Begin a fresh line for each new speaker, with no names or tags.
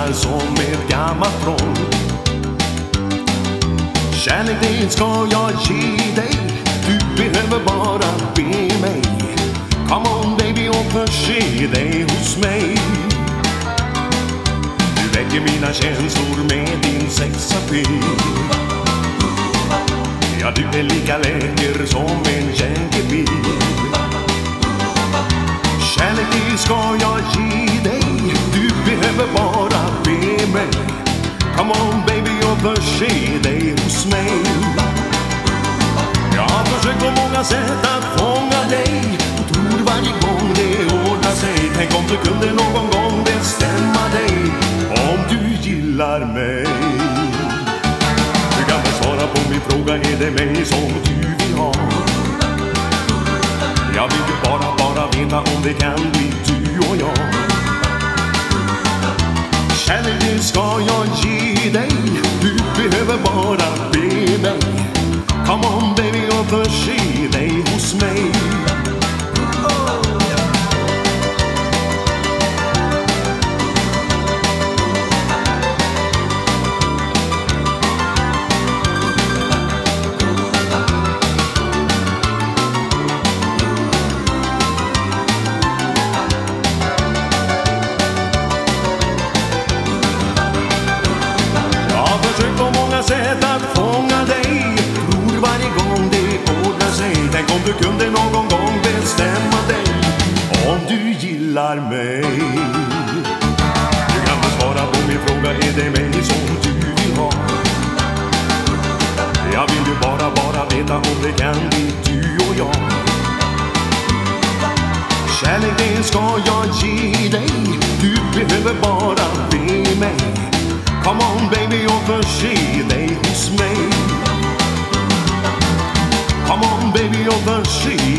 gillar som ett gammalt troll. Kärlek det ska jag ge dig, du behöver bara be mig. Come on baby och förse dig hos mig. Du väcker mina känslor med din sexappeal. Ja, du är lika läcker som en jänkebil. Kärlek det ska jag ge dig, du behöver bara be mig. Come on baby och förse dig hos mig. Jag har försökt på många sätt att fånga dig och tror varje gång det ordnar sig. Tänk om du kunde någon gång bestämma dig om du gillar mig. Du kan väl svara på min fråga, är det mig som du vill ha? Jag vill ju bara veta om det kan bli du och jag. Kärlek ska jag ge dig, du behöver bara be mig. Come on baby och förse dig hos mig. Sätt att fånga dig, tror varje gång det ordnar sig. Tänk om du kunde någon gång bestämma dig om du gillar mig. Du kan väl svara på min fråga, är det mig som du vill ha? Jag vill ju bara veta om det kan bli du och jag. Kärlek det ska jag ge dig, du behöver bara be mig. Come on baby och förse dig hos mig. Come on baby och förse